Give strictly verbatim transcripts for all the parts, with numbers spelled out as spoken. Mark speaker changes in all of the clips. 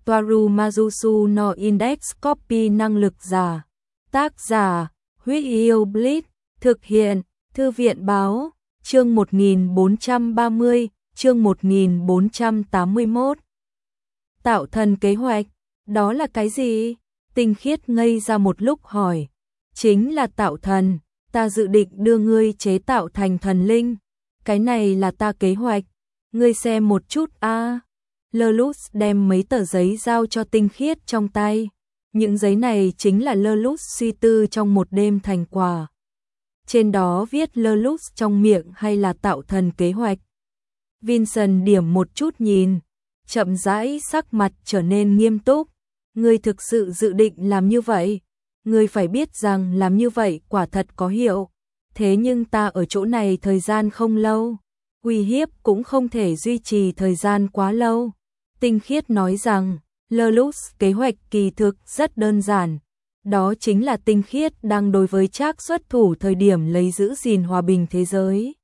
Speaker 1: Toaru Majusu no Index Copy năng lực giả. Tác giả, Huyết Yêu Blitz, thực hiện, Thư viện Báo, chương một nghìn bốn trăm ba mươi, chương một nghìn bốn trăm tám mươi mốt. Tạo thần kế hoạch, đó là cái gì? Tinh Khiết ngây ra một lúc hỏi. Chính là tạo thần, ta dự định đưa ngươi chế tạo thành thần linh. Cái này là ta kế hoạch, ngươi xem một chút a. À. Lerlus đem mấy tờ giấy giao cho Tinh Khiết trong tay. Những giấy này chính là Lerlus suy tư trong một đêm thành quả. Trên đó viết Lerlus trong miệng hay là tạo thần kế hoạch. Vincent điểm một chút nhìn, chậm rãi sắc mặt trở nên nghiêm túc. Ngươi thực sự dự định làm như vậy? Ngươi phải biết rằng làm như vậy quả thật có hiệu. Thế nhưng ta ở chỗ này thời gian không lâu, uy hiếp cũng không thể duy trì thời gian quá lâu. Tinh Khiết nói rằng, Lerlus kế hoạch kỳ thực rất đơn giản. Đó chính là Tinh Khiết đang đối với Trác xuất thủ thời điểm lấy giữ gìn hòa bình thế giới,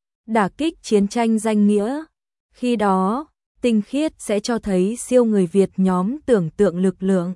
Speaker 1: đả kích chiến tranh danh nghĩa. Khi đó, Tinh Khiết sẽ cho thấy siêu người Việt nhóm tưởng tượng lực lượng,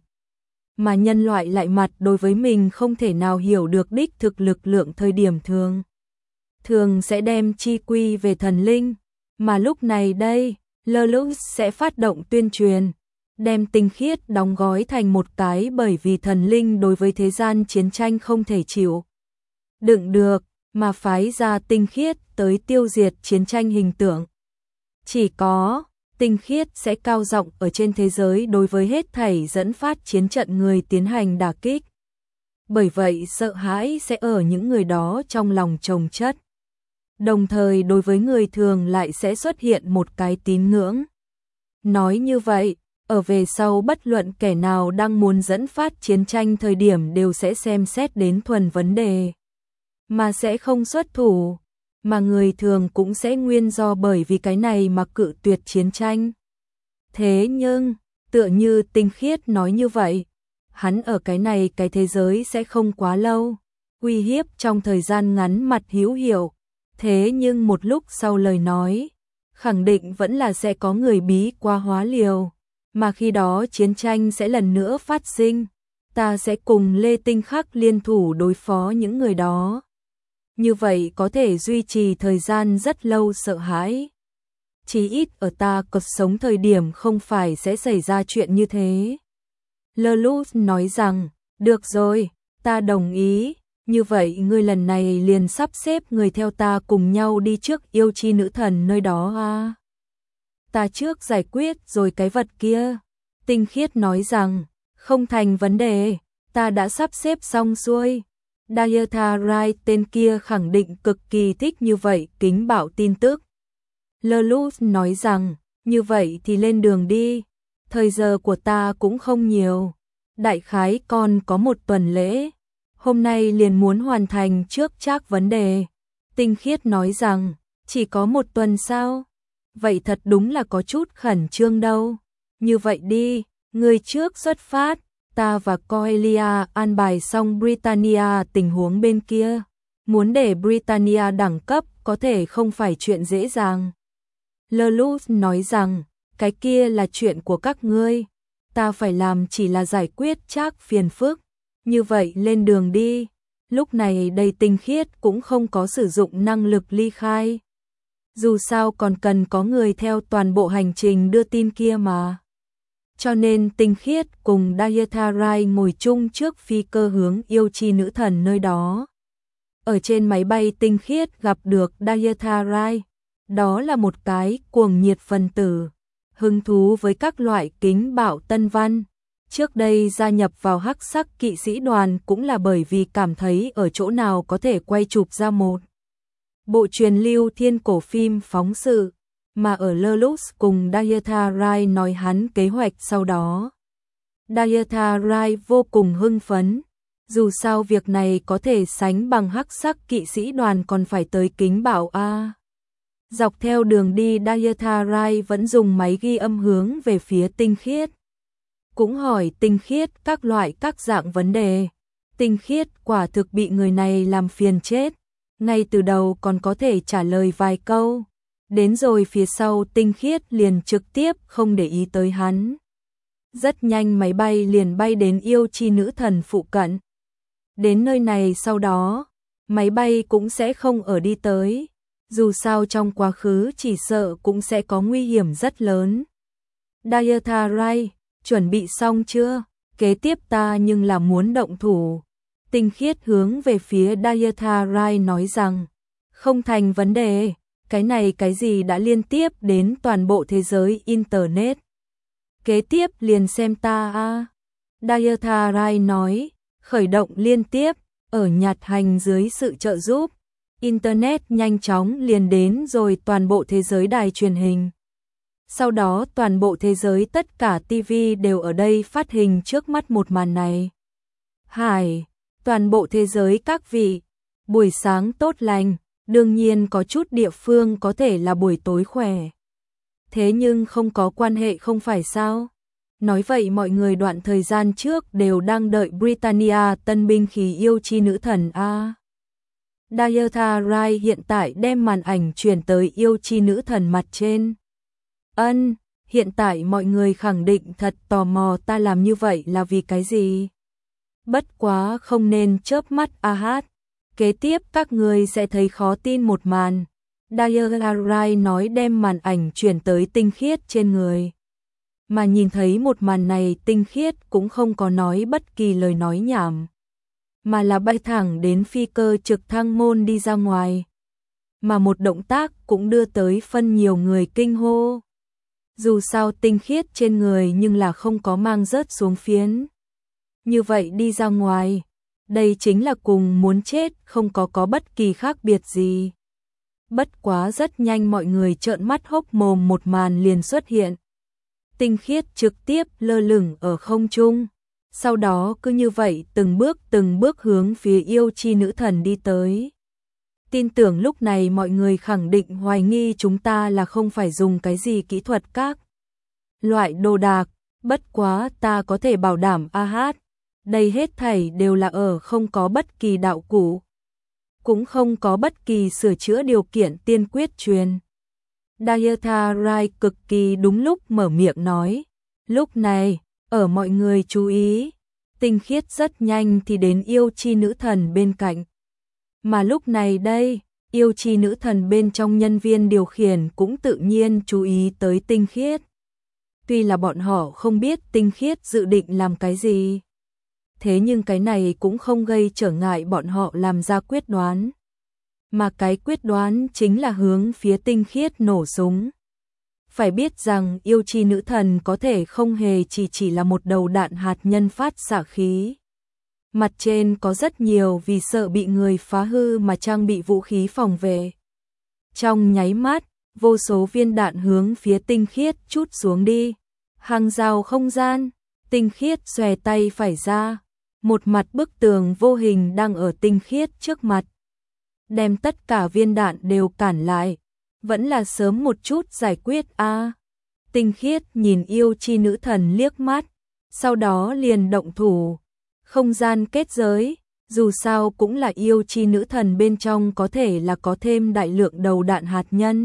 Speaker 1: mà nhân loại lại mặt đối với mình không thể nào hiểu được đích thực lực lượng thời điểm thường. Thường sẽ đem chi quy về thần linh, mà lúc này đây, Lerlus sẽ phát động tuyên truyền, đem Tinh Khiết đóng gói thành một cái bởi vì thần linh đối với thế gian chiến tranh không thể chịu đựng được, mà phái ra Tinh Khiết tới tiêu diệt chiến tranh hình tượng. Chỉ có Tinh Khiết sẽ cao giọng ở trên thế giới đối với hết thảy dẫn phát chiến trận người tiến hành đả kích. Bởi vậy sợ hãi sẽ ở những người đó trong lòng chồng chất. Đồng thời đối với người thường lại sẽ xuất hiện một cái tín ngưỡng. Nói như vậy, ở về sau bất luận kẻ nào đang muốn dẫn phát chiến tranh thời điểm đều sẽ xem xét đến thuần vấn đề, mà sẽ không xuất thủ. Mà người thường cũng sẽ nguyên do bởi vì cái này mà cự tuyệt chiến tranh. Thế nhưng, tựa như Tinh Khiết nói như vậy, hắn ở cái này cái thế giới sẽ không quá lâu, uy hiếp trong thời gian ngắn mặt hữu hiệu. Thế nhưng một lúc sau lời nói, khẳng định vẫn là sẽ có người bí qua hóa liều, mà khi đó chiến tranh sẽ lần nữa phát sinh. Ta sẽ cùng Lê Tinh Khắc liên thủ đối phó những người đó. Như vậy có thể duy trì thời gian rất lâu sợ hãi. Chí ít ở ta còn sống thời điểm không phải sẽ xảy ra chuyện như thế. Lerlus nói rằng, được rồi, ta đồng ý. Như vậy ngươi lần này liền sắp xếp người theo ta cùng nhau đi trước yêu chi nữ thần nơi đó à. Ta trước giải quyết rồi cái vật kia. Tinh Khiết nói rằng, không thành vấn đề, ta đã sắp xếp xong xuôi. Dayatha Rai tên kia khẳng định cực kỳ thích như vậy kính bạo tin tức. Lerlus nói rằng, như vậy thì lên đường đi. Thời giờ của ta cũng không nhiều. Đại khái còn có một tuần lễ. Hôm nay liền muốn hoàn thành trước Trác vấn đề. Tinh Khiết nói rằng, chỉ có một tuần sao? Vậy thật đúng là có chút khẩn trương đâu. Như vậy đi, người trước xuất phát, ta và Coelia an bài xong Britannia tình huống bên kia. Muốn để Britannia đẳng cấp có thể không phải chuyện dễ dàng. Lerlus nói rằng, cái kia là chuyện của các ngươi. Ta phải làm chỉ là giải quyết Trác phiền phức. Như vậy lên đường đi. Lúc này đây Tinh Khiết cũng không có sử dụng năng lực ly khai. Dù sao còn cần có người theo toàn bộ hành trình đưa tin kia mà. Cho nên Tinh Khiết cùng Dayatha Rai ngồi chung trước phi cơ hướng yêu chi nữ thần nơi đó. Ở trên máy bay Tinh Khiết gặp được Dayatha Rai. Đó là một cái cuồng nhiệt phân tử, hứng thú với các loại kính bạo tân văn. Trước đây gia nhập vào hắc sắc kỵ sĩ đoàn cũng là bởi vì cảm thấy ở chỗ nào có thể quay chụp ra một bộ truyền lưu thiên cổ phim phóng sự, mà ở Lerlus cùng Dayatha Rai nói hắn kế hoạch sau đó. Dayatha Rai vô cùng hưng phấn, dù sao việc này có thể sánh bằng hắc sắc kỵ sĩ đoàn còn phải tới kính bảo A. Dọc theo đường đi Dayatha Rai vẫn dùng máy ghi âm hướng về phía Tinh Khiết. Cũng hỏi Tinh Khiết các loại các dạng vấn đề. Tinh Khiết quả thực bị người này làm phiền chết. Ngay từ đầu còn có thể trả lời vài câu. Đến rồi phía sau Tinh Khiết liền trực tiếp không để ý tới hắn. Rất nhanh máy bay liền bay đến yêu chi nữ thần phụ cận. Đến nơi này sau đó, máy bay cũng sẽ không ở đi tới. Dù sao trong quá khứ chỉ sợ cũng sẽ có nguy hiểm rất lớn. Dietha Rai, chuẩn bị xong chưa? Kế tiếp ta nhưng là muốn động thủ. Tinh Khiết hướng về phía Dietha Rai nói rằng, không thành vấn đề, cái này cái gì đã liên tiếp đến toàn bộ thế giới Internet. Kế tiếp liền xem ta a. Dietha Rai nói, khởi động liên tiếp, ở nhạt hành dưới sự trợ giúp. Internet nhanh chóng liền đến rồi toàn bộ thế giới đài truyền hình. Sau đó toàn bộ thế giới tất cả ti vi đều ở đây phát hình trước mắt một màn này. Hải, toàn bộ thế giới các vị, buổi sáng tốt lành, đương nhiên có chút địa phương có thể là buổi tối khỏe. Thế nhưng không có quan hệ không phải sao? Nói vậy mọi người đoạn thời gian trước đều đang đợi Britannia tân binh khí yêu chi nữ thần a. Dietha Rai hiện tại đem màn ảnh chuyển tới yêu chi nữ thần mặt trên. Ân, hiện tại mọi người khẳng định thật tò mò ta làm như vậy là vì cái gì? Bất quá không nên chớp mắt a hát. Kế tiếp các người sẽ thấy khó tin một màn. Dietha Rai nói đem màn ảnh chuyển tới Tinh Khiết trên người. Mà nhìn thấy một màn này Tinh Khiết cũng không có nói bất kỳ lời nói nhảm. Mà là bay thẳng đến phi cơ trực thăng môn đi ra ngoài. Mà một động tác cũng đưa tới phân nhiều người kinh hô. Dù sao Tinh Khiết trên người nhưng là không có mang rớt xuống phiến. Như vậy đi ra ngoài, đây chính là cùng muốn chết, không có có bất kỳ khác biệt gì. Bất quá rất nhanh mọi người trợn mắt hốc mồm một màn liền xuất hiện. Tinh Khiết trực tiếp lơ lửng ở không trung. Sau đó cứ như vậy từng bước từng bước hướng phía yêu chi nữ thần đi tới. Tin tưởng lúc này mọi người khẳng định hoài nghi chúng ta là không phải dùng cái gì kỹ thuật các loại đồ đạc, bất quá ta có thể bảo đảm a hát, đây hết thảy đều là ở không có bất kỳ đạo cụ, cũng không có bất kỳ sửa chữa điều kiện tiên quyết truyền. Dietha Rai cực kỳ đúng lúc mở miệng nói, lúc này, ở mọi người chú ý, Tinh Khiết rất nhanh thì đến yêu chi nữ thần bên cạnh. Mà lúc này đây, yêu chi nữ thần bên trong nhân viên điều khiển cũng tự nhiên chú ý tới Tinh Khiết. Tuy là bọn họ không biết Tinh Khiết dự định làm cái gì, thế nhưng cái này cũng không gây trở ngại bọn họ làm ra quyết đoán. Mà cái quyết đoán chính là hướng phía Tinh Khiết nổ súng. Phải biết rằng yêu chi nữ thần có thể không hề chỉ chỉ là một đầu đạn hạt nhân phát xạ khí. Mặt trên có rất nhiều vì sợ bị người phá hư mà trang bị vũ khí phòng vệ. Trong nháy mắt, vô số viên đạn hướng phía Tinh Khiết trút xuống đi. Hàng rào không gian, Tinh Khiết xòe tay phải ra. Một mặt bức tường vô hình đang ở Tinh Khiết trước mặt. Đem tất cả viên đạn đều cản lại. Vẫn là sớm một chút giải quyết a. À. Tinh Khiết nhìn yêu chi nữ thần liếc mắt. Sau đó liền động thủ. Không gian kết giới, dù sao cũng là yêu chi nữ thần bên trong có thể là có thêm đại lượng đầu đạn hạt nhân.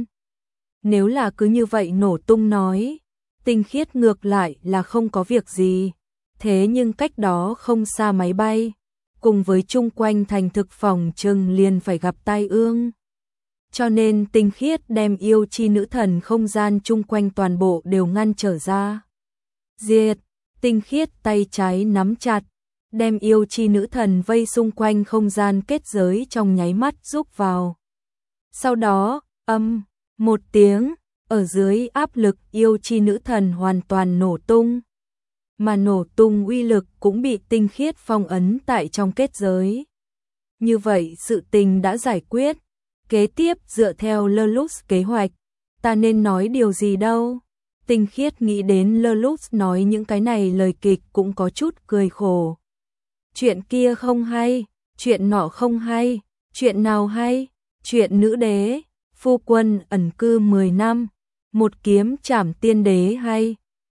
Speaker 1: Nếu là cứ như vậy nổ tung nói, Tinh Khiết ngược lại là không có việc gì. Thế nhưng cách đó không xa máy bay, cùng với chung quanh thành thực phòng trừng liền phải gặp tai ương. Cho nên Tinh Khiết đem yêu chi nữ thần không gian chung quanh toàn bộ đều ngăn trở ra. Diệt, Tinh Khiết tay trái nắm chặt, đem yêu chi nữ thần vây xung quanh không gian kết giới trong nháy mắt rúc vào. Sau đó, âm, một tiếng, ở dưới áp lực yêu chi nữ thần hoàn toàn nổ tung. Mà nổ tung uy lực cũng bị Tinh Khiết phong ấn tại trong kết giới. Như vậy sự tình đã giải quyết. Kế tiếp dựa theo Lelouch kế hoạch, ta nên nói điều gì đâu. Tinh Khiết nghĩ đến Lelouch nói những cái này lời kịch cũng có chút cười khổ. Chuyện kia không hay, chuyện nọ không hay, chuyện nào hay, chuyện nữ đế, phu quân ẩn cư mười năm, một kiếm trảm tiên đế hay.